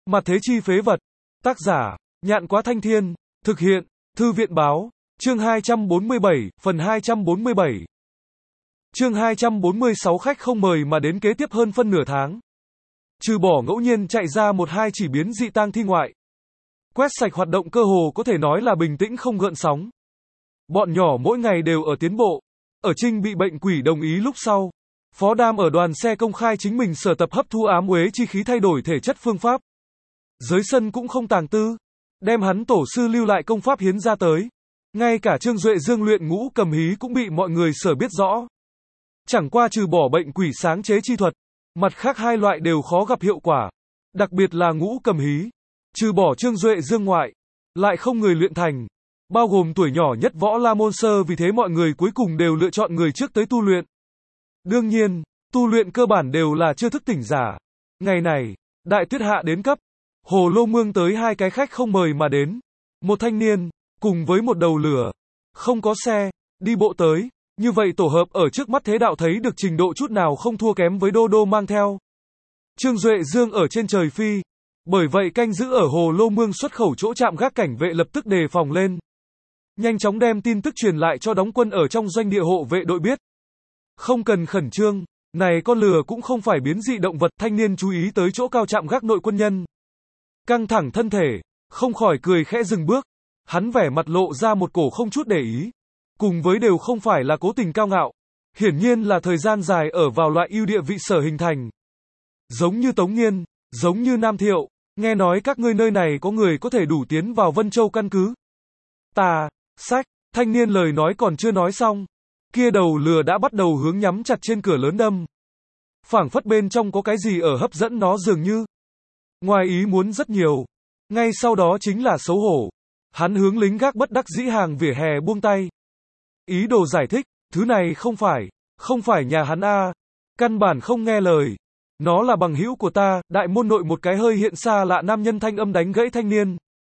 Mặt thế chi phế vật. Tác giả, Nhạn Quá Thanh Thiên. Thực hiện, Thư viện Báo. Chương 247, phần 247. Chương 246 khách không mời mà đến kế tiếp hơn phân nửa tháng. Trừ bỏ ngẫu nhiên chạy ra một hai chỉ biến dị tang thi ngoại. Quét sạch hoạt động cơ hồ có thể nói là bình tĩnh không gợn sóng. Bọn nhỏ mỗi ngày đều ở tiến bộ. Ở Trinh bị bệnh quỷ đồng ý lúc sau. Phó Đam ở đoàn xe công khai chính mình sở tập hấp thu ám uế chi khí thay đổi thể chất phương pháp. Giới sân cũng không tàng tư. Đem hắn tổ sư lưu lại công pháp hiến ra tới. Ngay cả Trương Duệ Dương luyện ngũ cầm hí cũng bị mọi người sở biết rõ. Chẳng qua trừ bỏ bệnh quỷ sáng chế chi thuật, mặt khác hai loại đều khó gặp hiệu quả. Đặc biệt là ngũ cầm hí. Trừ bỏ Trương Duệ Dương ngoại, lại không người luyện thành. Bao gồm tuổi nhỏ nhất Võ La Môn Sơ, vì thế mọi người cuối cùng đều lựa chọn người trước tới tu luyện. Đương nhiên, tu luyện cơ bản đều là chưa thức tỉnh giả. Ngày này, đại tuyết hạ đến cấp. Hồ Lô Mương tới hai cái khách không mời mà đến. Một thanh niên, cùng với một đầu lửa. Không có xe, đi bộ tới. Như vậy tổ hợp ở trước mắt thế đạo thấy được trình độ chút nào không thua kém với Đô Đô mang theo. Trương Duệ Dương ở trên trời phi. Bởi vậy canh giữ ở Hồ Lô Mương xuất khẩu chỗ trạm gác cảnh vệ lập tức đề phòng lên. Nhanh chóng đem tin tức truyền lại cho đóng quân ở trong doanh địa hộ vệ đội biết. Không cần khẩn trương, này con lừa cũng không phải biến dị động vật. Thanh niên chú ý tới chỗ cao trạm gác nội quân nhân. Căng thẳng thân thể, không khỏi cười khẽ dừng bước. Hắn vẻ mặt lộ ra một cổ không chút để ý. Cùng với đều không phải là cố tình cao ngạo. Hiển nhiên là thời gian dài ở vào loại ưu địa vị sở hình thành. Giống như Tống Nghiên, giống như Nam Thiệu, nghe nói các ngươi nơi này có người có thể đủ tiến vào Vân Châu căn cứ. Sách, thanh niên lời nói còn chưa nói xong. Kia đầu lừa đã bắt đầu hướng nhắm chặt trên cửa lớn đâm. Phảng phất bên trong có cái gì ở hấp dẫn nó dường như. Ngoài ý muốn rất nhiều. Ngay sau đó chính là xấu hổ. Hắn hướng lính gác bất đắc dĩ hàng vỉa hè buông tay. Ý đồ giải thích, thứ này không phải nhà hắn a, căn bản không nghe lời. Nó là bằng hữu của ta. Đại môn nội một cái hơi hiện xa lạ nam nhân thanh âm đánh gãy thanh niên.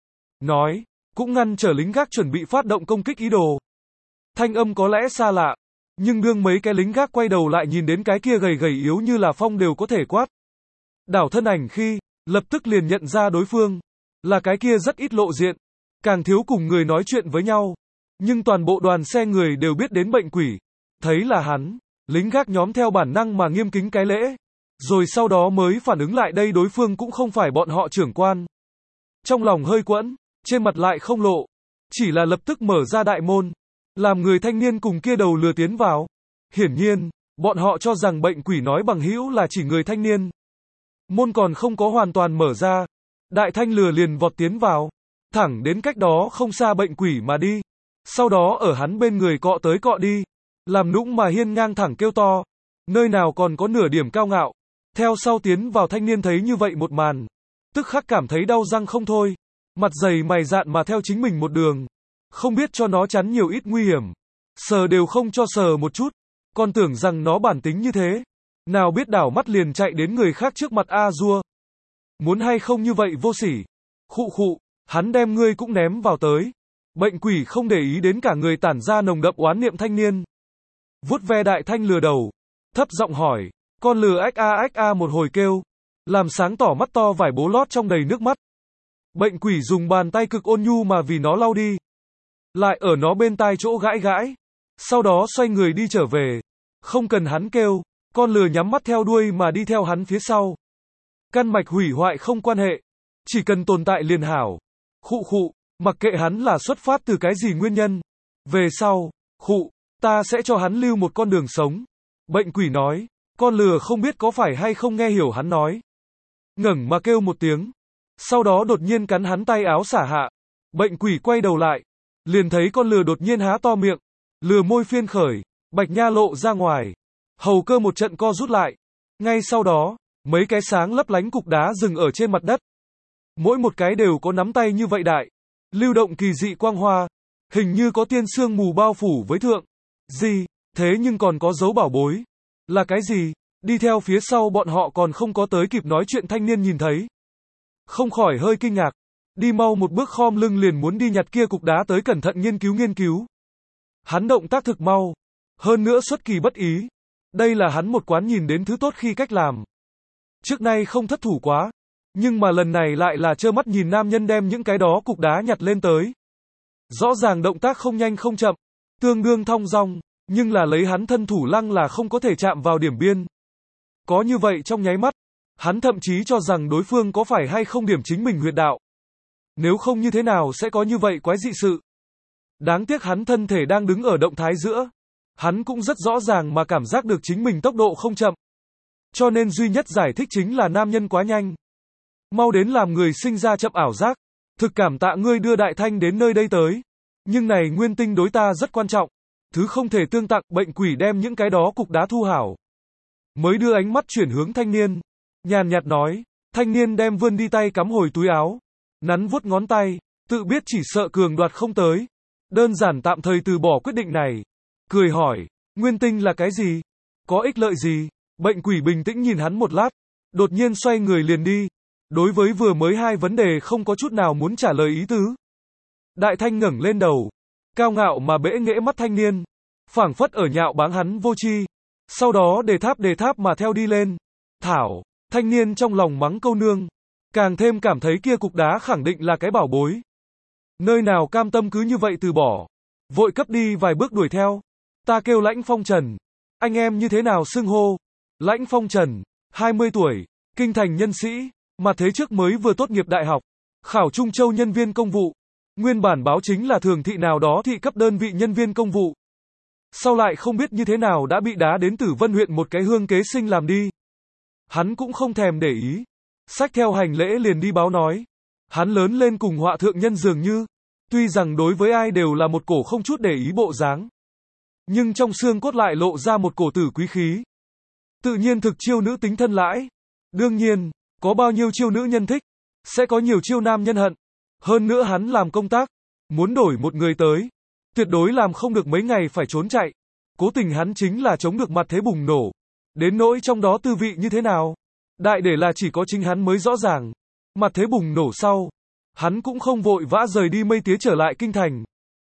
Nói, cũng ngăn trở lính gác chuẩn bị phát động công kích ý đồ. Thanh âm có lẽ xa lạ, nhưng đương mấy cái lính gác quay đầu lại nhìn đến cái kia gầy gầy yếu như là phong đều có thể quát. Đảo thân ảnh khi, lập tức liền nhận ra đối phương, là cái kia rất ít lộ diện, càng thiếu cùng người nói chuyện với nhau. Nhưng toàn bộ đoàn xe người đều biết đến bệnh quỷ. Thấy là hắn, lính gác nhóm theo bản năng mà nghiêm kính cái lễ. Rồi sau đó mới phản ứng lại đây đối phương cũng không phải bọn họ trưởng quan. Trong lòng hơi quẫn, trên mặt lại không lộ. Chỉ là lập tức mở ra đại môn. Làm người thanh niên cùng kia đầu lừa tiến vào. Hiển nhiên, bọn họ cho rằng bệnh quỷ nói bằng hữu là chỉ người thanh niên. Môn còn không có hoàn toàn mở ra. Đại thanh lừa liền vọt tiến vào. Thẳng đến cách đó không xa bệnh quỷ mà đi. Sau đó ở hắn bên người cọ tới cọ đi. Làm nũng mà hiên ngang thẳng kêu to. Nơi nào còn có nửa điểm cao ngạo. Theo sau tiến vào thanh niên thấy như vậy một màn. Tức khắc cảm thấy đau răng không thôi. Mặt dày mày dạn mà theo chính mình một đường. Không biết cho nó chắn nhiều ít nguy hiểm. Sờ đều không cho sờ một chút. Còn tưởng rằng nó bản tính như thế. Nào biết đảo mắt liền chạy đến người khác trước mặt A-dua. Muốn hay không như vậy vô sỉ. Khụ khụ, hắn đem ngươi cũng ném vào tới. Bệnh quỷ không để ý đến cả người tản ra nồng đậm oán niệm thanh niên. Vuốt ve đại thanh lừa đầu. Thấp giọng hỏi. Con lừa ách a một hồi kêu. Làm sáng tỏ mắt to vải bố lót trong đầy nước mắt. Bệnh quỷ dùng bàn tay cực ôn nhu mà vì nó lau đi. Lại ở nó bên tai chỗ gãi gãi. Sau đó xoay người đi trở về. Không cần hắn kêu. Con lừa nhắm mắt theo đuôi mà đi theo hắn phía sau. Căn mạch hủy hoại không quan hệ. Chỉ cần tồn tại liền hảo. Khụ khụ, mặc kệ hắn là xuất phát từ cái gì nguyên nhân. Về sau, ta sẽ cho hắn lưu một con đường sống. Bệnh quỷ nói. Con lừa không biết có phải hay không nghe hiểu hắn nói. Ngẩng mà kêu một tiếng. Sau đó đột nhiên cắn hắn tay áo xả hạ. Bệnh quỷ quay đầu lại. Liền thấy con lừa đột nhiên há to miệng. Lừa môi phiên khởi. Bạch nha lộ ra ngoài. Hầu cơ một trận co rút lại. Ngay sau đó, mấy cái sáng lấp lánh cục đá dừng ở trên mặt đất. Mỗi một cái đều có nắm tay như vậy đại. Lưu động kỳ dị quang hoa. Hình như có tiên sương mù bao phủ với thượng. Gì, thế nhưng còn có dấu bảo bối. Là cái gì? Đi theo phía sau bọn họ còn không có tới kịp nói chuyện thanh niên nhìn thấy. Không khỏi hơi kinh ngạc. Đi mau một bước khom lưng liền muốn đi nhặt kia cục đá tới cẩn thận nghiên cứu. Hắn động tác thực mau. Hơn nữa xuất kỳ bất ý. Đây là hắn một quán nhìn đến thứ tốt khi cách làm. Trước nay không thất thủ quá. Nhưng mà lần này lại là trơ mắt nhìn nam nhân đem những cái đó cục đá nhặt lên tới. Rõ ràng động tác không nhanh không chậm, tương đương thong dong, nhưng là lấy hắn thân thủ lăng là không có thể chạm vào điểm biên. Có như vậy trong nháy mắt, hắn thậm chí cho rằng đối phương có phải hay không điểm chính mình huyệt đạo. Nếu không như thế nào sẽ có như vậy quái dị sự. Đáng tiếc hắn thân thể đang đứng ở động thái giữa. Hắn cũng rất rõ ràng mà cảm giác được chính mình tốc độ không chậm. Cho nên duy nhất giải thích chính là nam nhân quá nhanh. Mau đến làm người sinh ra chậm ảo giác. Thực cảm tạ ngươi đưa Đại Thanh đến nơi đây tới. Nhưng này nguyên tinh đối ta rất quan trọng. Thứ không thể tương tặng, bệnh quỷ đem những cái đó cục đá thu hảo. Mới đưa ánh mắt chuyển hướng thanh niên. Nhàn nhạt nói, thanh niên đem vươn đi tay cắm hồi túi áo. Nắn vuốt ngón tay, tự biết chỉ sợ cường đoạt không tới. Đơn giản tạm thời từ bỏ quyết định này. Cười hỏi, nguyên tinh là cái gì? Có ích lợi gì? Bệnh quỷ bình tĩnh nhìn hắn một lát. Đột nhiên xoay người liền đi. Đối với vừa mới hai vấn đề không có chút nào muốn trả lời ý tứ. Đại Thanh ngẩng lên đầu. Cao ngạo mà bẽ nghễ mắt thanh niên. Phảng phất ở nhạo báng hắn vô tri. Sau đó đề tháp mà theo đi lên. Thảo, thanh niên trong lòng mắng câu nương. Càng thêm cảm thấy kia cục đá khẳng định là cái bảo bối. Nơi nào cam tâm cứ như vậy từ bỏ. Vội cấp đi vài bước đuổi theo. Ta kêu Lãnh Phong Trần. Anh em như thế nào xưng hô? Lãnh Phong Trần, 20 tuổi, kinh thành nhân sĩ, mà thế trước mới vừa tốt nghiệp đại học. Khảo Trung Châu nhân viên công vụ. Nguyên bản báo chính là thường thị nào đó thị cấp đơn vị nhân viên công vụ. Sau lại không biết như thế nào đã bị đá đến Tử Vân huyện một cái hương kế sinh làm đi. Hắn cũng không thèm để ý. Xách theo hành lễ liền đi báo nói. Hắn lớn lên cùng họa thượng nhân dường như. Tuy rằng đối với ai đều là một cổ không chút để ý bộ dáng. Nhưng trong xương cốt lại lộ ra một cổ tử quý khí. Tự nhiên thực chiêu nữ tính thân lãi. Đương nhiên, có bao nhiêu chiêu nữ nhân thích, sẽ có nhiều chiêu nam nhân hận. Hơn nữa hắn làm công tác, muốn đổi một người tới. Tuyệt đối làm không được mấy ngày phải trốn chạy. Cố tình hắn chính là chống được mặt thế bùng nổ. Đến nỗi trong đó tư vị như thế nào. Đại để là chỉ có chính hắn mới rõ ràng. Mặt thế bùng nổ sau. Hắn cũng không vội vã rời đi mây tía trở lại kinh thành.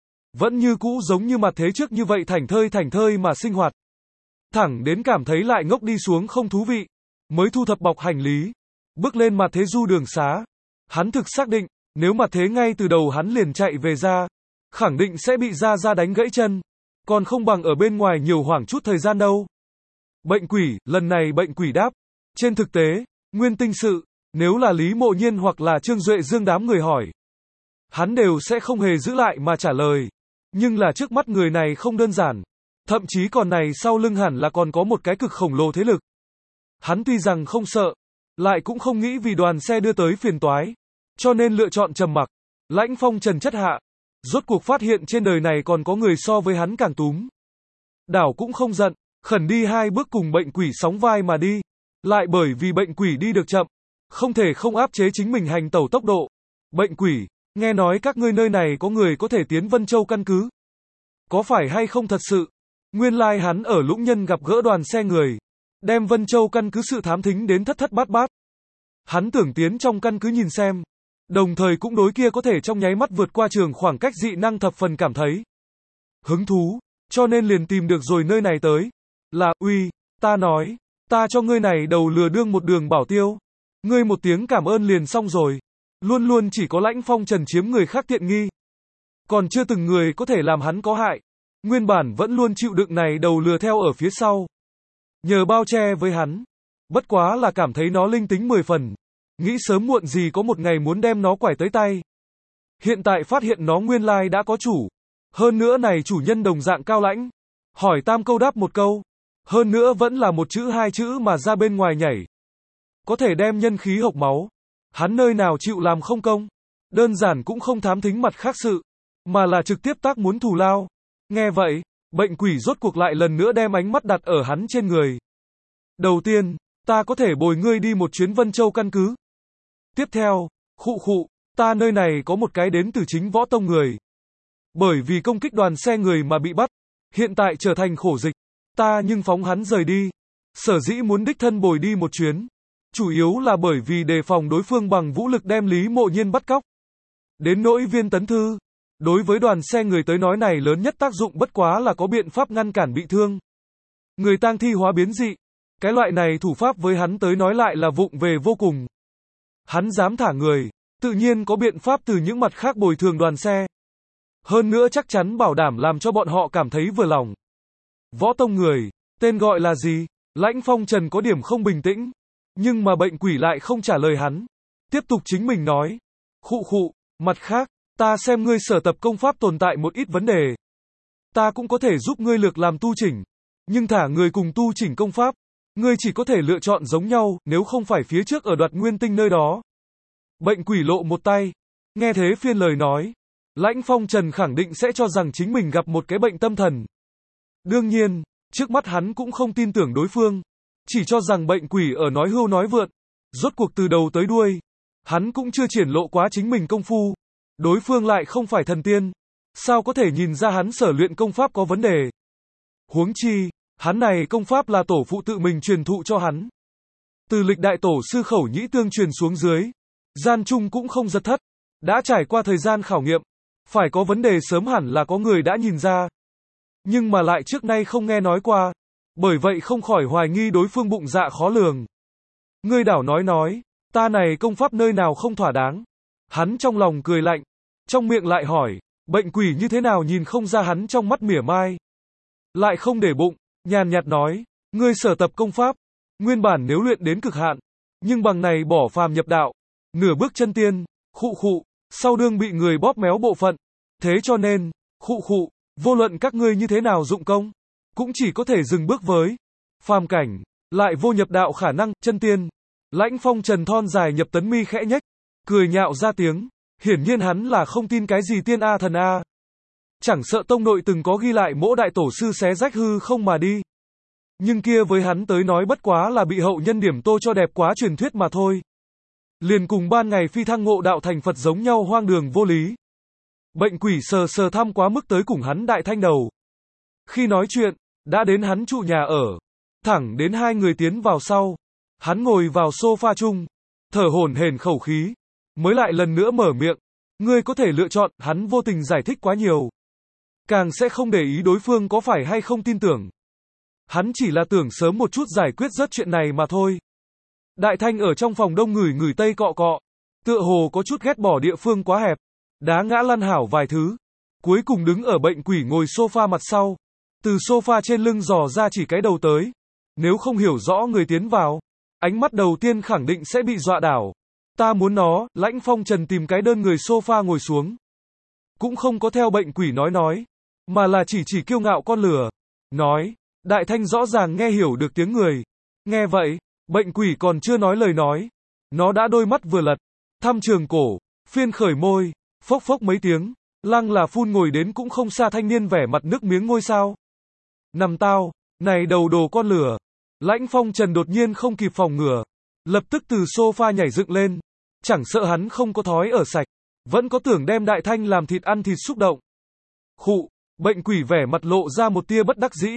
Vẫn như cũ giống như mặt thế trước như vậy thảnh thơi mà sinh hoạt. Thẳng đến cảm thấy lại ngốc đi xuống không thú vị. Mới thu thập bọc hành lý. Bước lên mặt thế du đường xá. Hắn thực xác định, nếu mặt thế ngay từ đầu hắn liền chạy về ra. Khẳng định sẽ bị ra đánh gãy chân. Còn không bằng ở bên ngoài nhiều hoảng chút thời gian đâu. Bệnh quỷ, lần này bệnh quỷ đáp. Trên thực tế, nguyên tinh sự, nếu là Lý Mộ Nhiên hoặc là Trương Duệ Dương đám người hỏi. Hắn đều sẽ không hề giữ lại mà trả lời. Nhưng là trước mắt người này không đơn giản. Thậm chí còn này sau lưng hẳn là còn có một cái cực khổng lồ thế lực. Hắn tuy rằng không sợ, lại cũng không nghĩ vì đoàn xe đưa tới phiền toái. Cho nên lựa chọn trầm mặc. Lãnh Phong Trần chất hạ. Rốt cuộc phát hiện trên đời này còn có người so với hắn càng túm. Đảo cũng không giận, khẩn đi hai bước cùng bệnh quỷ sóng vai mà đi. Lại bởi vì bệnh quỷ đi được chậm, không thể không áp chế chính mình hành tẩu tốc độ. Bệnh quỷ, nghe nói các ngươi nơi này có người có thể tiến Vân Châu căn cứ. Có phải hay không thật sự? Nguyên lai hắn ở Lũng Nhân gặp gỡ đoàn xe người. Đem Vân Châu căn cứ sự thám thính đến thất bát bát. Hắn tưởng tiến trong căn cứ nhìn xem. Đồng thời cũng đối kia có thể trong nháy mắt vượt qua trường khoảng cách dị năng thập phần cảm thấy hứng thú, cho nên liền tìm được rồi nơi này tới. Là, uy, ta nói, ta cho ngươi này đầu lừa đương một đường bảo tiêu. Ngươi một tiếng cảm ơn liền xong rồi. Luôn luôn chỉ có Lãnh Phong Trần chiếm người khác tiện nghi. Còn chưa từng người có thể làm hắn có hại. Nguyên bản vẫn luôn chịu đựng này đầu lừa theo ở phía sau. Nhờ bao che với hắn. Bất quá là cảm thấy nó linh tính 10 phần. Nghĩ sớm muộn gì có một ngày muốn đem nó quải tới tay. Hiện tại phát hiện nó nguyên lai đã có chủ. Hơn nữa này chủ nhân đồng dạng cao lãnh. Hỏi tam câu đáp một câu. Hơn nữa vẫn là một chữ hai chữ mà ra bên ngoài nhảy. Có thể đem nhân khí hộc máu. Hắn nơi nào chịu làm không công. Đơn giản cũng không thám thính mặt khác sự. Mà là trực tiếp tác muốn thù lao. Nghe vậy, bệnh quỷ rốt cuộc lại lần nữa đem ánh mắt đặt ở hắn trên người. Đầu tiên, ta có thể bồi ngươi đi một chuyến Vân Châu căn cứ. Tiếp theo, khụ, ta nơi này có một cái đến từ chính võ tông người. Bởi vì công kích đoàn xe người mà bị bắt, hiện tại trở thành khổ dịch, ta nhưng phóng hắn rời đi. Sở dĩ muốn đích thân bồi đi một chuyến, chủ yếu là bởi vì đề phòng đối phương bằng vũ lực đem Lý Mộ Nhiên bắt cóc. Đến nỗi Viên Tấn Thư, đối với đoàn xe người tới nói này lớn nhất tác dụng bất quá là có biện pháp ngăn cản bị thương. Người tang thi hóa biến dị, cái loại này thủ pháp với hắn tới nói lại là vụng về vô cùng. Hắn dám thả người, tự nhiên có biện pháp từ những mặt khác bồi thường đoàn xe. Hơn nữa chắc chắn bảo đảm làm cho bọn họ cảm thấy vừa lòng. Võ tông người, tên gọi là gì? Lãnh Phong Trần có điểm không bình tĩnh, nhưng mà bệnh quỷ lại không trả lời hắn. Tiếp tục chính mình nói. Khụ khụ, mặt khác, ta xem ngươi sở tập công pháp tồn tại một ít vấn đề. Ta cũng có thể giúp ngươi lược làm tu chỉnh, nhưng thả người cùng tu chỉnh công pháp, ngươi chỉ có thể lựa chọn giống nhau, nếu không phải phía trước ở Đoạt Nguyên Tinh nơi đó. Bệnh quỷ lộ một tay, nghe thế phiên lời nói, Lãnh Phong Trần khẳng định sẽ cho rằng chính mình gặp một cái bệnh tâm thần. Đương nhiên, trước mắt hắn cũng không tin tưởng đối phương, chỉ cho rằng bệnh quỷ ở nói hưu nói vượn. Rốt cuộc từ đầu tới đuôi, hắn cũng chưa triển lộ quá chính mình công phu. Đối phương lại không phải thần tiên, sao có thể nhìn ra hắn sở luyện công pháp có vấn đề. Huống chi, hắn này công pháp là tổ phụ tự mình truyền thụ cho hắn. Từ lịch đại tổ sư Khẩu Nhĩ Tương truyền xuống dưới, gian trung cũng không giật thất, đã trải qua thời gian khảo nghiệm, phải có vấn đề sớm hẳn là có người đã nhìn ra. Nhưng mà lại trước nay không nghe nói qua, bởi vậy không khỏi hoài nghi đối phương bụng dạ khó lường. Ngươi đảo nói, ta này công pháp nơi nào không thỏa đáng. Hắn trong lòng cười lạnh, trong miệng lại hỏi, bệnh quỷ như thế nào nhìn không ra hắn trong mắt mỉa mai. Lại không để bụng, nhàn nhạt nói, ngươi sở tập công pháp, nguyên bản nếu luyện đến cực hạn, nhưng bằng này bỏ phàm nhập đạo, nửa bước chân tiên, khụ khụ, sau đương bị người bóp méo bộ phận. Thế cho nên, khụ khụ, vô luận các ngươi như thế nào dụng công, cũng chỉ có thể dừng bước với phàm cảnh, lại vô nhập đạo khả năng, chân tiên. Lãnh Phong Trần thon dài nhập tấn mi khẽ nhếch, cười nhạo ra tiếng, hiển nhiên hắn là không tin cái gì tiên a thần a. Chẳng sợ tông nội từng có ghi lại mỗi đại tổ sư xé rách hư không mà đi. Nhưng kia với hắn tới nói bất quá là bị hậu nhân điểm tô cho đẹp quá truyền thuyết mà thôi. Liền cùng ban ngày phi thăng ngộ đạo thành Phật giống nhau hoang đường vô lý. Bệnh quỷ sờ thăm quá mức tới cùng hắn đại thanh đầu. Khi nói chuyện, đã đến hắn trụ nhà ở. Thẳng đến hai người tiến vào sau. Hắn ngồi vào sofa chung, thở hổn hển khẩu khí, mới lại lần nữa mở miệng. Ngươi có thể lựa chọn, hắn vô tình giải thích quá nhiều. Càng sẽ không để ý đối phương có phải hay không tin tưởng. Hắn chỉ là tưởng sớm một chút giải quyết rất chuyện này mà thôi. Đại Thanh ở trong phòng đông ngửi tây cọ cọ, tựa hồ có chút ghét bỏ địa phương quá hẹp, đá ngã lăn hảo vài thứ. Cuối cùng đứng ở bệnh quỷ ngồi sofa mặt sau, từ sofa trên lưng dò ra chỉ cái đầu tới. Nếu không hiểu rõ người tiến vào, ánh mắt đầu tiên khẳng định sẽ bị dọa đảo. Ta muốn nó, Lãnh Phong Trần tìm cái đơn người sofa ngồi xuống. Cũng không có theo bệnh quỷ nói, mà là chỉ kiêu ngạo con lừa. Nói, Đại Thanh rõ ràng nghe hiểu được tiếng người. Nghe vậy, bệnh quỷ còn chưa nói lời nói. Nó đã đôi mắt vừa lật, thăm trường cổ, phiên khởi môi, phốc phốc mấy tiếng, lăng là phun ngồi đến cũng không xa thanh niên vẻ mặt nước miếng ngôi sao. Nằm tao, này đầu đồ con lửa. Lãnh Phong Trần đột nhiên không kịp phòng ngừa, lập tức từ sofa nhảy dựng lên. Chẳng sợ hắn không có thói ở sạch, vẫn có tưởng đem Đại Thanh làm thịt ăn thịt xúc động. Khụ, bệnh quỷ vẻ mặt lộ ra một tia bất đắc dĩ,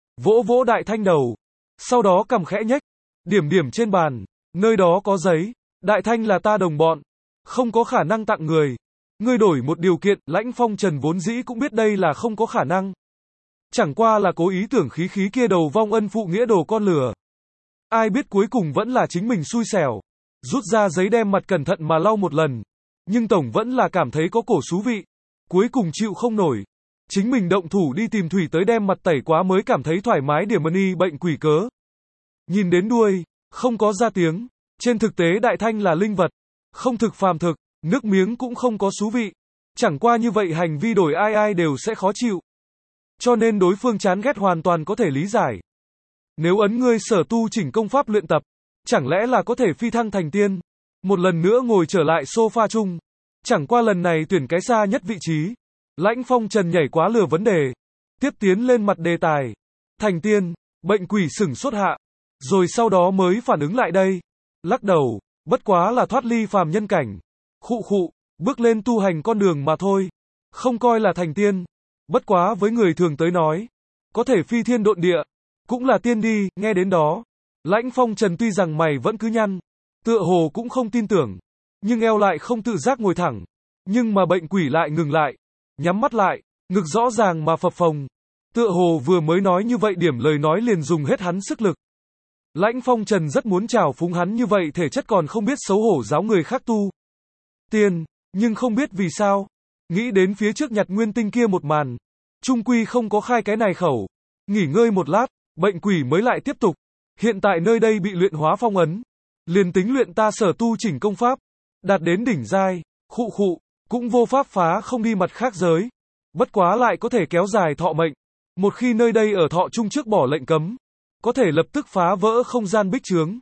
vỗ Đại Thanh đầu, sau đó cầm khẽ nhếch, điểm trên bàn, nơi đó có giấy, Đại Thanh là ta đồng bọn, không có khả năng tặng người. Ngươi đổi một điều kiện, Lãnh Phong Trần vốn dĩ cũng biết đây là không có khả năng. Chẳng qua là cố ý tưởng khí kia đầu vong ân phụ nghĩa đồ con lừa. Ai biết cuối cùng vẫn là chính mình xui xẻo. Rút ra giấy đem mặt cẩn thận mà lau một lần. Nhưng tổng vẫn là cảm thấy có cổ xú vị. Cuối cùng chịu không nổi. Chính mình động thủ đi tìm thủy tới đem mặt tẩy quá mới cảm thấy thoải mái điểm y bệnh quỷ cớ. Nhìn đến đuôi, không có ra tiếng. Trên thực tế Đại Thanh là linh vật. Không thực phàm thực, nước miếng cũng không có xú vị. Chẳng qua như vậy hành vi đổi ai đều sẽ khó chịu. Cho nên đối phương chán ghét hoàn toàn có thể lý giải. Nếu ấn ngươi sở tu chỉnh công pháp luyện tập, chẳng lẽ là có thể phi thăng thành tiên. Một lần nữa ngồi trở lại sofa chung. Chẳng qua lần này tuyển cái xa nhất vị trí. Lãnh Phong Trần nhảy quá lừa vấn đề. Tiếp tiến lên mặt đề tài. Thành tiên, bệnh quỷ sửng sốt hạ. Rồi sau đó mới phản ứng lại đây. Lắc đầu, bất quá là thoát ly phàm nhân cảnh. Khụ, bước lên tu hành con đường mà thôi. Không coi là thành tiên. Bất quá với người thường tới nói, có thể phi thiên độn địa, cũng là tiên đi. Nghe đến đó, Lãnh Phong Trần tuy rằng mày vẫn cứ nhăn, tựa hồ cũng không tin tưởng, nhưng eo lại không tự giác ngồi thẳng. Nhưng mà bệnh quỷ lại ngừng lại, nhắm mắt lại, ngực rõ ràng mà phập phồng. Tựa hồ vừa mới nói như vậy điểm lời nói liền dùng hết hắn sức lực. Lãnh Phong Trần rất muốn trào phúng hắn như vậy thể chất còn không biết xấu hổ giáo người khác tu tiên, nhưng không biết vì sao. Nghĩ đến phía trước nhặt nguyên tinh kia một màn. Trung quy không có khai cái này khẩu. Nghỉ ngơi một lát, bệnh quỷ mới lại tiếp tục. Hiện tại nơi đây bị luyện hóa phong ấn. Liền tính luyện ta sở tu chỉnh công pháp. Đạt đến đỉnh giai, khụ, cũng vô pháp phá không đi mặt khác giới. Bất quá lại có thể kéo dài thọ mệnh. Một khi nơi đây ở thọ trung trước bỏ lệnh cấm. Có thể lập tức phá vỡ không gian bích chướng.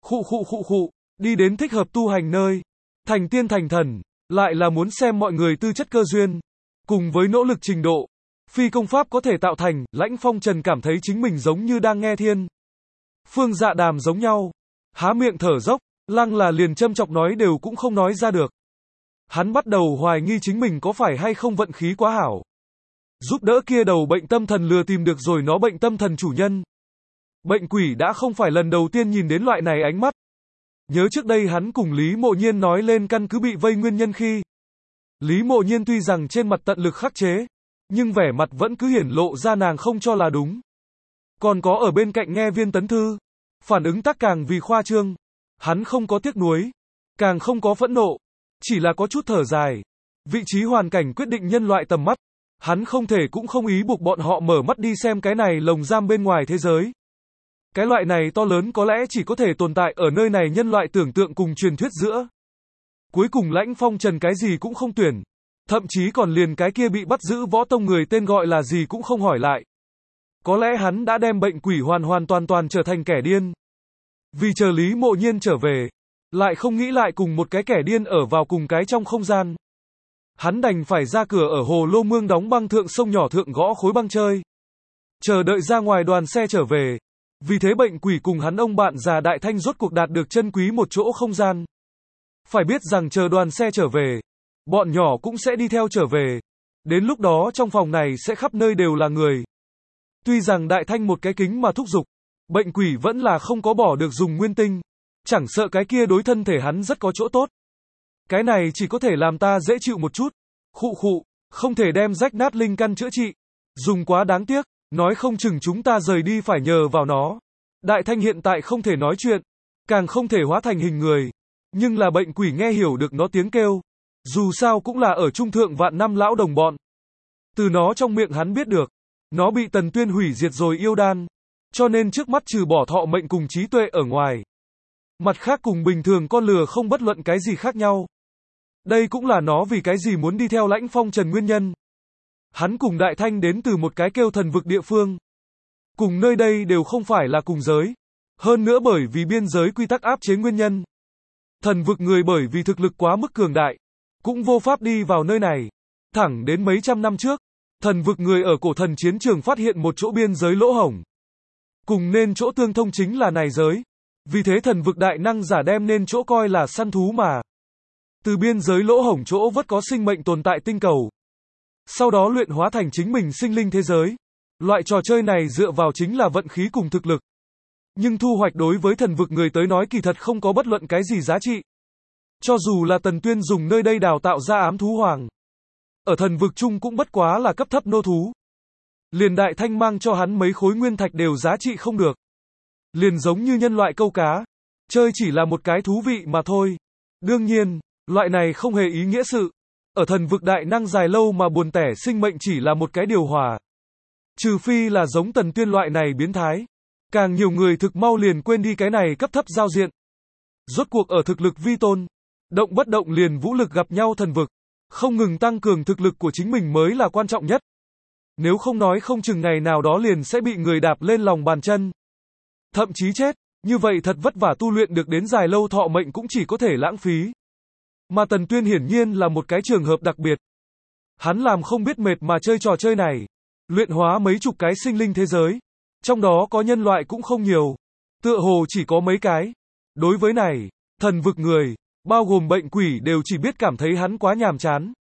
Khụ, đi đến thích hợp tu hành nơi. Thành tiên thành thần, lại là muốn xem mọi người tư chất cơ duyên. Cùng với nỗ lực trình độ. Phi công pháp có thể tạo thành, Lãnh Phong Trần cảm thấy chính mình giống như đang nghe thiên. Phương Dạ Đàm giống nhau. Há miệng thở dốc, lăng là liền châm chọc nói đều cũng không nói ra được. Hắn bắt đầu hoài nghi chính mình có phải hay không vận khí quá hảo. Giúp đỡ kia đầu bệnh tâm thần lừa tìm được rồi nó bệnh tâm thần chủ nhân. Bệnh quỷ đã không phải lần đầu tiên nhìn đến loại này ánh mắt. Nhớ trước đây hắn cùng Lý Mộ Nhiên nói lên căn cứ bị vây nguyên nhân khi. Lý Mộ Nhiên tuy rằng trên mặt tận lực khắc chế, nhưng vẻ mặt vẫn cứ hiển lộ ra nàng không cho là đúng. Còn có ở bên cạnh nghe Viên Tấn Thư, phản ứng tác càng vì khoa trương. Hắn không có tiếc nuối, càng không có phẫn nộ, chỉ là có chút thở dài. Vị trí hoàn cảnh quyết định nhân loại tầm mắt. Hắn không thể cũng không ý buộc bọn họ mở mắt đi xem cái này lồng giam bên ngoài thế giới. Cái loại này to lớn có lẽ chỉ có thể tồn tại ở nơi này nhân loại tưởng tượng cùng truyền thuyết giữa. Cuối cùng Lãnh Phong Trần cái gì cũng không tuyển. Thậm chí còn liền cái kia bị bắt giữ võ tông người tên gọi là gì cũng không hỏi lại. Có lẽ hắn đã đem bệnh quỷ hoàn toàn trở thành kẻ điên. Vì chờ Lý Mộ Nhiên trở về, lại không nghĩ lại cùng một cái kẻ điên ở vào cùng cái trong không gian. Hắn đành phải ra cửa ở hồ Lô Mương đóng băng thượng sông nhỏ thượng gõ khối băng chơi. Chờ đợi ra ngoài đoàn xe trở về. Vì thế bệnh quỷ cùng hắn ông bạn già Đại Thanh rốt cuộc đạt được chân quý một chỗ không gian. Phải biết rằng chờ đoàn xe trở về, bọn nhỏ cũng sẽ đi theo trở về. Đến lúc đó trong phòng này sẽ khắp nơi đều là người. Tuy rằng Đại Thanh một cái kính mà thúc giục, bệnh quỷ vẫn là không có bỏ được dùng nguyên tinh. Chẳng sợ cái kia đối thân thể hắn rất có chỗ tốt. Cái này chỉ có thể làm ta dễ chịu một chút. Khụ, không thể đem rách nát linh căn chữa trị. Dùng quá đáng tiếc, nói không chừng chúng ta rời đi phải nhờ vào nó. Đại Thanh hiện tại không thể nói chuyện, càng không thể hóa thành hình người. Nhưng là bệnh quỷ nghe hiểu được nó tiếng kêu. Dù sao cũng là ở trung thượng vạn năm lão đồng bọn. Từ nó trong miệng hắn biết được, nó bị Tần Tuyên hủy diệt rồi yêu đan. Cho nên trước mắt trừ bỏ thọ mệnh cùng trí tuệ ở ngoài. Mặt khác cùng bình thường con lừa không bất luận cái gì khác nhau. Đây cũng là nó vì cái gì muốn đi theo Lãnh Phong Trần nguyên nhân. Hắn cùng Đại Thanh đến từ một cái kêu thần vực địa phương. Cùng nơi đây đều không phải là cùng giới. Hơn nữa bởi vì biên giới quy tắc áp chế nguyên nhân. Thần vực người bởi vì thực lực quá mức cường đại. Cũng vô pháp đi vào nơi này. Thẳng đến mấy trăm năm trước. Thần vực người ở cổ thần chiến trường phát hiện một chỗ biên giới lỗ hổng. Cùng nên chỗ tương thông chính là này giới. Vì thế thần vực đại năng giả đem nên chỗ coi là săn thú mà. Từ biên giới lỗ hổng chỗ vất có sinh mệnh tồn tại tinh cầu. Sau đó luyện hóa thành chính mình sinh linh thế giới. Loại trò chơi này dựa vào chính là vận khí cùng thực lực. Nhưng thu hoạch đối với thần vực người tới nói kỳ thật không có bất luận cái gì giá trị. Cho dù là Tần Tuyên dùng nơi đây đào tạo ra ám thú hoàng. Ở thần vực chung cũng bất quá là cấp thấp nô thú. Liền Đại Thanh mang cho hắn mấy khối nguyên thạch đều giá trị không được. Liền giống như nhân loại câu cá. Chơi chỉ là một cái thú vị mà thôi. Đương nhiên, loại này không hề ý nghĩa sự. Ở thần vực đại năng dài lâu mà buồn tẻ sinh mệnh chỉ là một cái điều hòa. Trừ phi là giống Tần Tuyên loại này biến thái. Càng nhiều người thực mau liền quên đi cái này cấp thấp giao diện. Rốt cuộc ở thực lực vi tôn. Động bất động liền vũ lực gặp nhau thần vực. Không ngừng tăng cường thực lực của chính mình mới là quan trọng nhất. Nếu không nói không chừng ngày nào đó liền sẽ bị người đạp lên lòng bàn chân. Thậm chí chết, như vậy thật vất vả tu luyện được đến dài lâu thọ mệnh cũng chỉ có thể lãng phí. Mà Tần Tuyên hiển nhiên là một cái trường hợp đặc biệt. Hắn làm không biết mệt mà chơi trò chơi này. Luyện hóa mấy chục cái sinh linh thế giới. Trong đó có nhân loại cũng không nhiều. Tựa hồ chỉ có mấy cái. Đối với này, thần vực người, bao gồm bệnh quỷ đều chỉ biết cảm thấy hắn quá nhàm chán.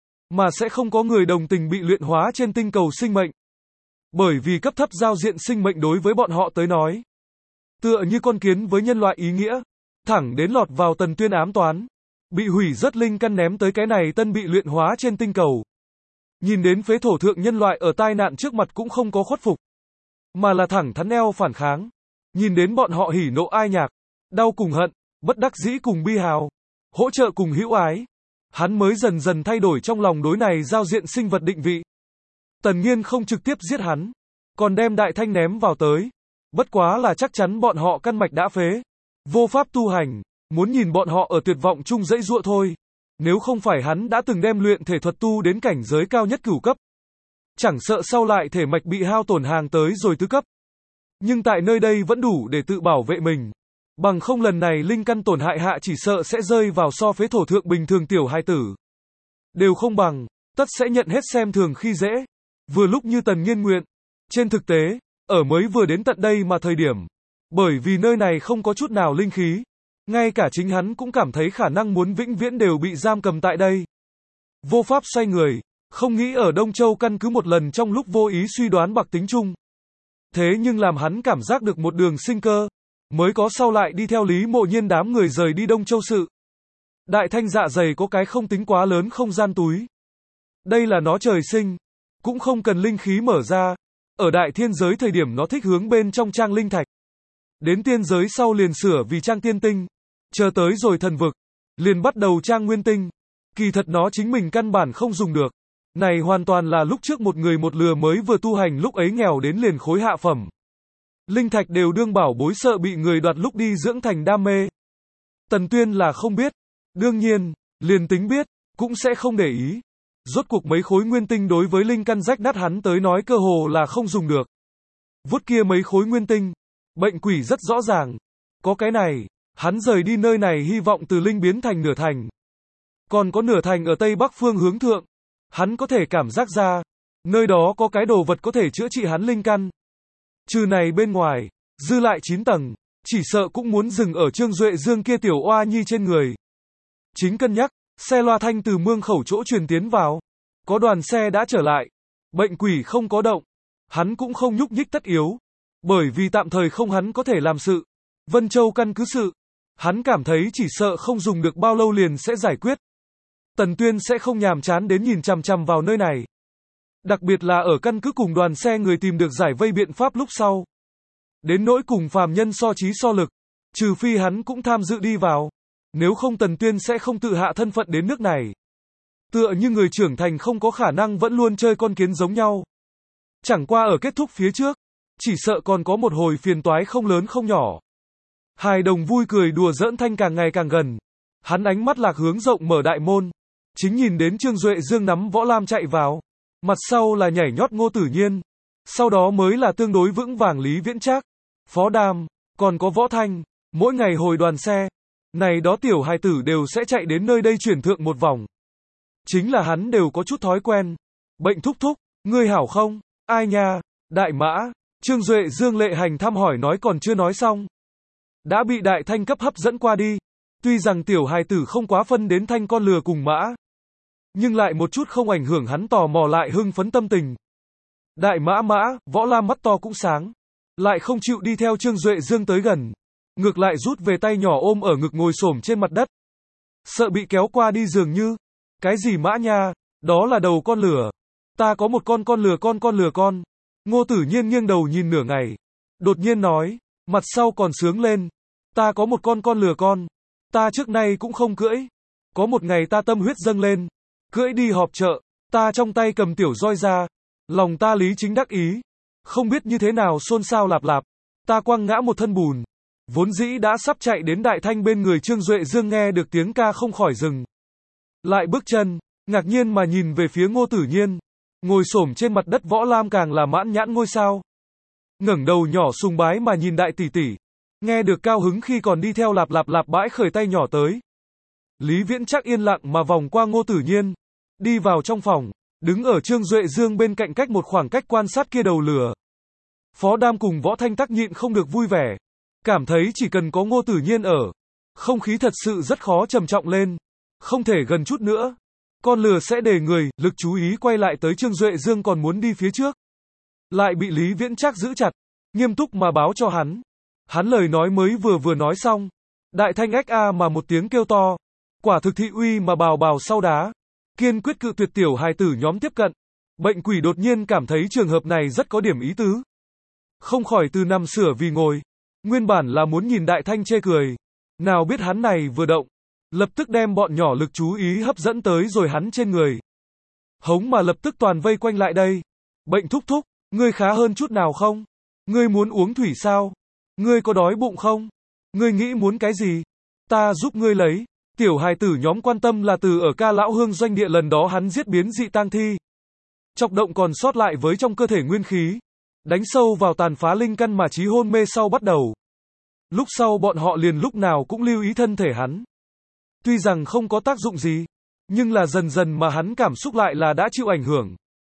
Mà sẽ không có người đồng tình bị luyện hóa trên tinh cầu sinh mệnh. Bởi vì cấp thấp giao diện sinh mệnh đối với bọn họ tới nói. Tựa như con kiến với nhân loại ý nghĩa. Thẳng đến lọt vào Tần Tuyên ám toán. Bị hủy rất linh căn ném tới cái này tân bị luyện hóa trên tinh cầu. Nhìn đến phế thổ thượng nhân loại ở tai nạn trước mặt cũng không có khuất phục. Mà là thẳng thắn eo phản kháng. Nhìn đến bọn họ hỉ nộ ai nhạc, đau cùng hận, bất đắc dĩ cùng bi hào, hỗ trợ cùng hữu ái. Hắn mới dần dần thay đổi trong lòng đối này giao diện sinh vật định vị. Tần Nghiên không trực tiếp giết hắn, còn đem Đại Thanh ném vào tới. Bất quá là chắc chắn bọn họ căn mạch đã phế, vô pháp tu hành, muốn nhìn bọn họ ở tuyệt vọng chung dãy dụa thôi. Nếu không phải hắn đã từng đem luyện thể thuật tu đến cảnh giới cao nhất cửu cấp, chẳng sợ sau lại thể mạch bị hao tổn hàng tới rồi tứ cấp. Nhưng tại nơi đây vẫn đủ để tự bảo vệ mình. Bằng không lần này linh căn tổn hại hạ chỉ sợ sẽ rơi vào so phế thổ thượng bình thường tiểu hài tử. Đều không bằng, tất sẽ nhận hết xem thường khi dễ. Vừa lúc như Tần Nghiên nguyện. Trên thực tế, ở mới vừa đến tận đây mà thời điểm. Bởi vì nơi này không có chút nào linh khí. Ngay cả chính hắn cũng cảm thấy khả năng muốn vĩnh viễn đều bị giam cầm tại đây. Vô pháp xoay người, không nghĩ ở Đông Châu căn cứ một lần trong lúc vô ý suy đoán bạc tính chung. Thế nhưng làm hắn cảm giác được một đường sinh cơ, mới có sau lại đi theo Lý Mộ Nhiên đám người rời đi Đông Châu sự. Đại Thanh dạ dày có cái không tính quá lớn không gian túi. Đây là nó trời sinh, cũng không cần linh khí mở ra. Ở đại thiên giới thời điểm nó thích hướng bên trong trang linh thạch. Đến tiên giới sau liền sửa vì trang tiên tinh. Chờ tới rồi thần vực, liền bắt đầu trang nguyên tinh. Kỳ thật nó chính mình căn bản không dùng được. Này hoàn toàn là lúc trước một người một lừa mới vừa tu hành lúc ấy nghèo đến liền khối hạ phẩm. Linh thạch đều đương bảo bối sợ bị người đoạt lúc đi dưỡng thành đam mê. Tần Tuyên là không biết. Đương nhiên, liền tính biết, cũng sẽ không để ý. Rốt cuộc mấy khối nguyên tinh đối với linh căn rách nát hắn tới nói cơ hồ là không dùng được. Vút kia mấy khối nguyên tinh. Bệnh quỷ rất rõ ràng. Có cái này, hắn rời đi nơi này hy vọng từ linh biến thành nửa thành. Còn có nửa thành ở tây bắc phương hướng thượng. Hắn có thể cảm giác ra, nơi đó có cái đồ vật có thể chữa trị hắn linh căn. Trừ này bên ngoài, dư lại 9 tầng, chỉ sợ cũng muốn dừng ở Trương Duệ Dương kia tiểu oa nhi trên người. Chính cân nhắc, xe loa thanh từ mương khẩu chỗ truyền tiến vào. Có đoàn xe đã trở lại. Bệnh quỷ không có động. Hắn cũng không nhúc nhích tất yếu. Bởi vì tạm thời không hắn có thể làm sự. Vân Châu căn cứ sự. Hắn cảm thấy chỉ sợ không dùng được bao lâu liền sẽ giải quyết. Tần Tuyên sẽ không nhàm chán đến nhìn chằm chằm vào nơi này. Đặc biệt là ở căn cứ cùng đoàn xe người tìm được giải vây biện pháp lúc sau. Đến nỗi cùng phàm nhân so trí so lực. Trừ phi hắn cũng tham dự đi vào. Nếu không Tần Tuyên sẽ không tự hạ thân phận đến nước này. Tựa như người trưởng thành không có khả năng vẫn luôn chơi con kiến giống nhau. Chẳng qua ở kết thúc phía trước. Chỉ sợ còn có một hồi phiền toái không lớn không nhỏ. Hài đồng vui cười đùa giỡn thanh càng ngày càng gần. Hắn ánh mắt lạc hướng rộng mở đại môn. Chính nhìn đến Trương Duệ Dương nắm võ lam chạy vào. Mặt sau là nhảy nhót Ngô Tử Nhiên. Sau đó mới là tương đối vững vàng Lý Viễn Trác, Phó Đam, còn có Võ Thanh. Mỗi ngày hồi đoàn xe. Này đó tiểu hài tử đều sẽ chạy đến nơi đây chuyển thượng một vòng. Chính là hắn đều có chút thói quen. Bệnh thúc thúc, ngươi hảo không? Ai nha? Đại mã. Trương Duệ Dương lệ hành thăm hỏi nói còn chưa nói xong. Đã bị Đại Thanh cấp hấp dẫn qua đi. Tuy rằng tiểu hài tử không quá phân đến thanh con lừa cùng mã. Nhưng lại một chút không ảnh hưởng hắn tò mò lại hưng phấn tâm tình. Đại mã mã, Võ Lam mắt to cũng sáng. Lại không chịu đi theo Trương Duệ Dương tới gần. Ngược lại rút về tay nhỏ ôm ở ngực ngồi xổm trên mặt đất. Sợ bị kéo qua đi dường như. Cái gì mã nha, đó là đầu con lừa. Ta có một con lừa con. Ngô Tử Nhiên nghiêng đầu nhìn nửa ngày. Đột nhiên nói, mặt sau còn sướng lên. Ta có một con lừa con. Ta trước nay cũng không cưỡi. Có một ngày ta tâm huyết dâng lên. Cưỡi đi họp chợ. Ta trong tay cầm tiểu roi ra. Lòng ta lý chính đắc ý. Không biết như thế nào xôn xao lạp lạp. Ta quăng ngã một thân bùn. Vốn dĩ đã sắp chạy đến Đại Thanh bên người Trương Duệ Dương nghe được tiếng ca không khỏi dừng. Lại bước chân, ngạc nhiên mà nhìn về phía Ngô Tử Nhiên. Ngồi xổm trên mặt đất Võ Lam càng là mãn nhãn ngôi sao. Ngẩng đầu nhỏ sùng bái mà nhìn đại tỷ tỷ. Nghe được cao hứng khi còn đi theo lạp lạp lạp bãi khởi tay nhỏ tới. Lý Viễn Trác yên lặng mà vòng qua Ngô Tử Nhiên. Đi vào trong phòng, đứng ở Trương Duệ Dương bên cạnh cách một khoảng cách quan sát kia đầu lửa. Phó Đam cùng Võ Thanh Tắc nhịn không được vui vẻ. Cảm thấy chỉ cần có Ngô Tử Nhiên ở. Không khí thật sự rất khó trầm trọng lên. Không thể gần chút nữa. Con lừa sẽ để người, lực chú ý quay lại tới Trương Duệ Dương còn muốn đi phía trước. Lại bị Lý Viễn Trác giữ chặt. Nghiêm túc mà báo cho hắn. Hắn lời nói mới vừa nói xong. Đại Thanh ách a mà một tiếng kêu to. Quả thực thị uy mà bào bào sau đá. Kiên quyết cự tuyệt tiểu hài tử nhóm tiếp cận. Bệnh quỷ đột nhiên cảm thấy trường hợp này rất có điểm ý tứ. Không khỏi từ nằm sửa vì ngồi. Nguyên bản là muốn nhìn Đại Thanh chê cười. Nào biết hắn này vừa động, lập tức đem bọn nhỏ lực chú ý hấp dẫn tới rồi hắn trên người. Hống mà lập tức toàn vây quanh lại đây. Bệnh thúc thúc, ngươi khá hơn chút nào không? Ngươi muốn uống thủy sao? Ngươi có đói bụng không? Ngươi nghĩ muốn cái gì? Ta giúp ngươi lấy. Tiểu hài tử nhóm quan tâm là từ ở Ca Lão Hương doanh địa lần đó hắn giết biến dị tang thi. Chọc động còn sót lại với trong cơ thể nguyên khí. Đánh sâu vào tàn phá linh căn mà trí hôn mê sau bắt đầu. Lúc sau bọn họ liền lúc nào cũng lưu ý thân thể hắn. Tuy rằng không có tác dụng gì, nhưng là dần dần mà hắn cảm xúc lại là đã chịu ảnh hưởng.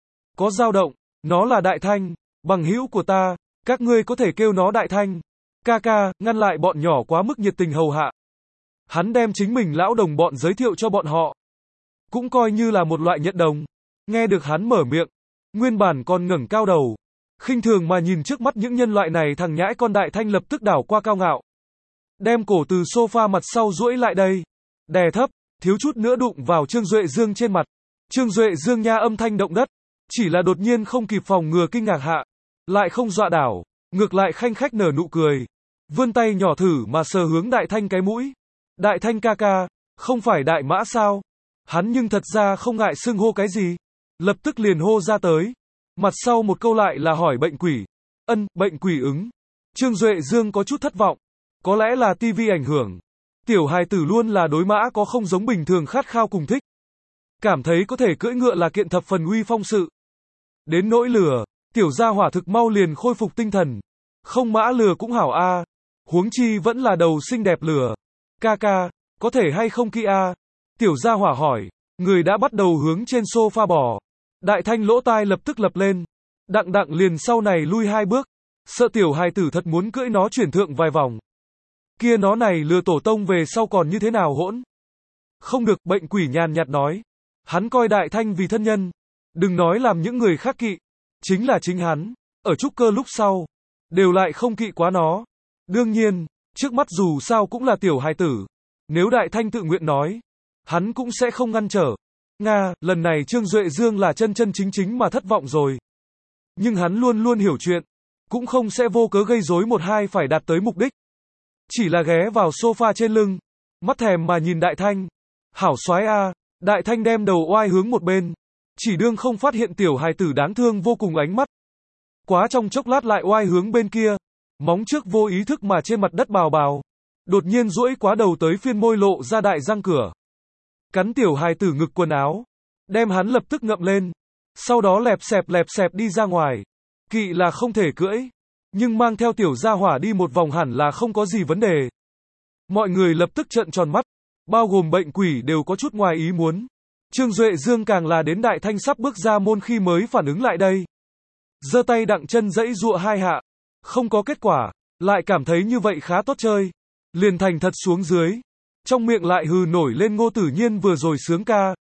Có dao động, nó là Đại Thanh, bằng hữu của ta, các ngươi có thể kêu nó Đại Thanh. Ca ca, ngăn lại bọn nhỏ quá mức nhiệt tình hầu hạ. Hắn đem chính mình lão đồng bọn giới thiệu cho bọn họ. Cũng coi như là một loại nhận đồng. Nghe được hắn mở miệng, nguyên bản còn ngẩng cao đầu. Khinh thường mà nhìn trước mắt những nhân loại này, thằng nhãi con Đại Thanh lập tức đảo qua cao ngạo. Đem cổ từ sofa mặt sau duỗi lại đây. Đè thấp, thiếu chút nữa đụng vào Trương Duệ Dương trên mặt. Trương Duệ Dương nha âm thanh động đất. Chỉ là đột nhiên không kịp phòng ngừa kinh ngạc hạ. Lại không dọa đảo. Ngược lại khanh khách nở nụ cười. Vươn tay nhỏ thử mà sờ hướng Đại Thanh cái mũi. Đại Thanh ca ca, không phải Đại Mã sao? Hắn nhưng thật ra không ngại xưng hô cái gì. Lập tức liền hô ra tới. Mặt sau một câu lại là hỏi bệnh quỷ. Bệnh quỷ ứng. Trương Duệ Dương có chút thất vọng. Có lẽ là tivi ảnh hưởng. Tiểu hài tử luôn là đối mã có không giống bình thường khát khao cùng thích. Cảm thấy có thể cưỡi ngựa là kiện thập phần uy phong sự. Đến nỗi lừa, tiểu gia hỏa thực mau liền khôi phục tinh thần. Không mã lừa cũng hảo a. Huống chi vẫn là đầu xinh đẹp lừa. Ca ca, có thể hay không kỹ a? Tiểu gia hỏa hỏi. Người đã bắt đầu hướng trên sofa bò. Đại Thanh lỗ tai lập tức lập lên. Đặng đặng liền sau này lui 2 bước. Sợ tiểu hài tử thật muốn cưỡi nó chuyển thượng vài vòng. Kia nó này lừa tổ tông về sau còn như thế nào hỗn? Không được, bệnh quỷ nhàn nhạt nói. Hắn coi Đại Thanh vì thân nhân. Đừng nói làm những người khác kỵ. Chính là chính hắn. Ở trúc cơ lúc sau. Đều lại không kỵ quá nó. Đương nhiên, trước mắt dù sao cũng là tiểu hài tử. Nếu Đại Thanh tự nguyện nói. Hắn cũng sẽ không ngăn trở. Nga, lần này Trương Duệ Dương là chân chân chính chính mà thất vọng rồi. Nhưng hắn luôn luôn hiểu chuyện. Cũng không sẽ vô cớ gây rối một hai phải đạt tới mục đích. Chỉ là ghé vào sofa trên lưng. Mắt thèm mà nhìn Đại Thanh. Hảo soái a. Đại Thanh đem đầu oai hướng một bên. Chỉ đương không phát hiện tiểu hài tử đáng thương vô cùng ánh mắt. Quá trong chốc lát lại oai hướng bên kia. Móng trước vô ý thức mà trên mặt đất bào bào. Đột nhiên duỗi quá đầu tới phiên môi lộ ra đại răng cửa. Cắn tiểu hài tử ngực quần áo. Đem hắn lập tức ngậm lên. Sau đó lẹp xẹp đi ra ngoài. Kỵ là không thể cưỡi. Nhưng mang theo tiểu gia hỏa đi một vòng hẳn là không có gì vấn đề. Mọi người lập tức trợn tròn mắt. Bao gồm bệnh quỷ đều có chút ngoài ý muốn. Trương Duệ Dương càng là đến Đại Thanh sắp bước ra môn khi mới phản ứng lại đây. Giơ tay đặng chân dãy dụa 2 hạ. Không có kết quả. Lại cảm thấy như vậy khá tốt chơi. Liền thành thật xuống dưới. Trong miệng lại hừ nổi lên Ngô Tử Nhiên vừa rồi sướng ca.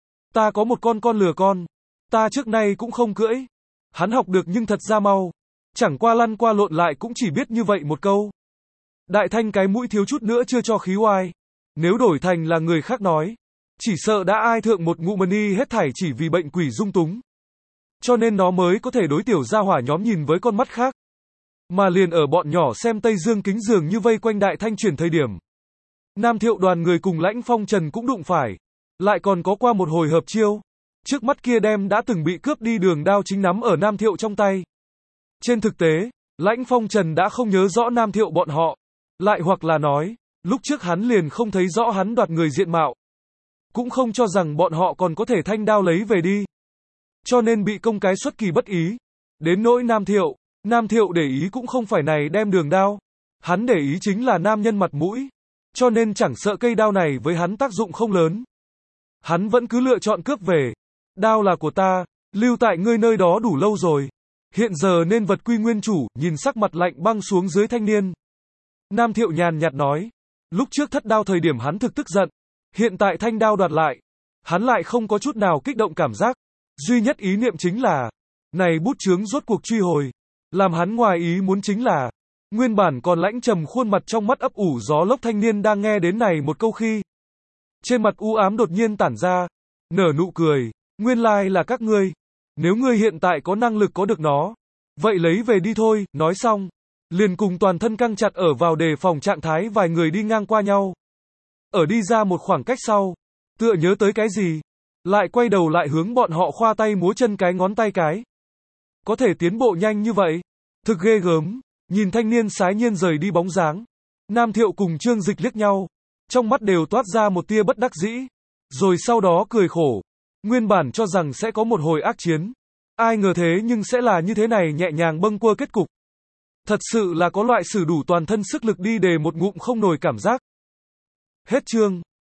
Ta có một con lừa con. Ta trước nay cũng không cưỡi. Hắn học được nhưng thật ra mau. Chẳng qua lăn qua lộn lại cũng chỉ biết như vậy một câu. Đại Thanh cái mũi thiếu chút nữa chưa cho khí oai. Nếu đổi thành là người khác nói. Chỉ sợ đã ai thượng một ngụ mani hết thảy chỉ vì bệnh quỷ dung túng. Cho nên nó mới có thể đối tiểu gia hỏa nhóm nhìn với con mắt khác. Mà liền ở bọn nhỏ xem Tây Dương kính dường như vây quanh Đại Thanh chuyển thời điểm. Nam Thiệu đoàn người cùng Lãnh Phong Trần cũng đụng phải. Lại còn có qua một hồi hợp chiêu. Trước mắt kia đem đã từng bị cướp đi đường đao chính nắm ở Nam Thiệu trong tay. Trên thực tế, Lãnh Phong Trần đã không nhớ rõ Nam Thiệu bọn họ. Lại hoặc là nói, lúc trước hắn liền không thấy rõ hắn đoạt người diện mạo. Cũng không cho rằng bọn họ còn có thể thanh đao lấy về đi. Cho nên bị công cái xuất kỳ bất ý. Đến nỗi Nam Thiệu để ý cũng không phải này đem đường đao. Hắn để ý chính là nam nhân mặt mũi. Cho nên chẳng sợ cây đao này với hắn tác dụng không lớn. Hắn vẫn cứ lựa chọn cướp về. Đao là của ta, lưu tại ngươi nơi đó đủ lâu rồi. Hiện giờ nên vật quy nguyên chủ, nhìn sắc mặt lạnh băng xuống dưới thanh niên. Nam Thiệu nhàn nhạt nói. Lúc trước thất đao thời điểm hắn thực tức giận. Hiện tại thanh đao đoạt lại. Hắn lại không có chút nào kích động cảm giác. Duy nhất ý niệm chính là. Này bút chướng rốt cuộc truy hồi. Làm hắn ngoài ý muốn chính là. Nguyên bản còn lãnh trầm khuôn mặt trong mắt ấp ủ gió lốc thanh niên đang nghe đến này một câu khi. Trên mặt u ám đột nhiên tản ra. Nở nụ cười. Nguyên lai là các ngươi. Nếu ngươi hiện tại có năng lực có được nó. Vậy lấy về đi thôi, nói xong. liền cùng toàn thân căng chặt ở vào đề phòng trạng thái vài người đi ngang qua nhau. Ở đi ra một khoảng cách sau, tựa nhớ tới cái gì, lại quay đầu lại hướng bọn họ khoa tay múa chân cái ngón tay cái. Có thể tiến bộ nhanh như vậy, thực ghê gớm. Nhìn thanh niên sái nhiên rời đi bóng dáng, Nam Thiệu cùng Trương Dịch liếc nhau, trong mắt đều toát ra một tia bất đắc dĩ, rồi sau đó cười khổ. Nguyên bản cho rằng sẽ có một hồi ác chiến, ai ngờ thế nhưng sẽ là như thế này nhẹ nhàng bâng quơ kết cục. Thật sự là có loại sử đủ toàn thân sức lực đi đề một ngụm không nổi cảm giác. Hết chương.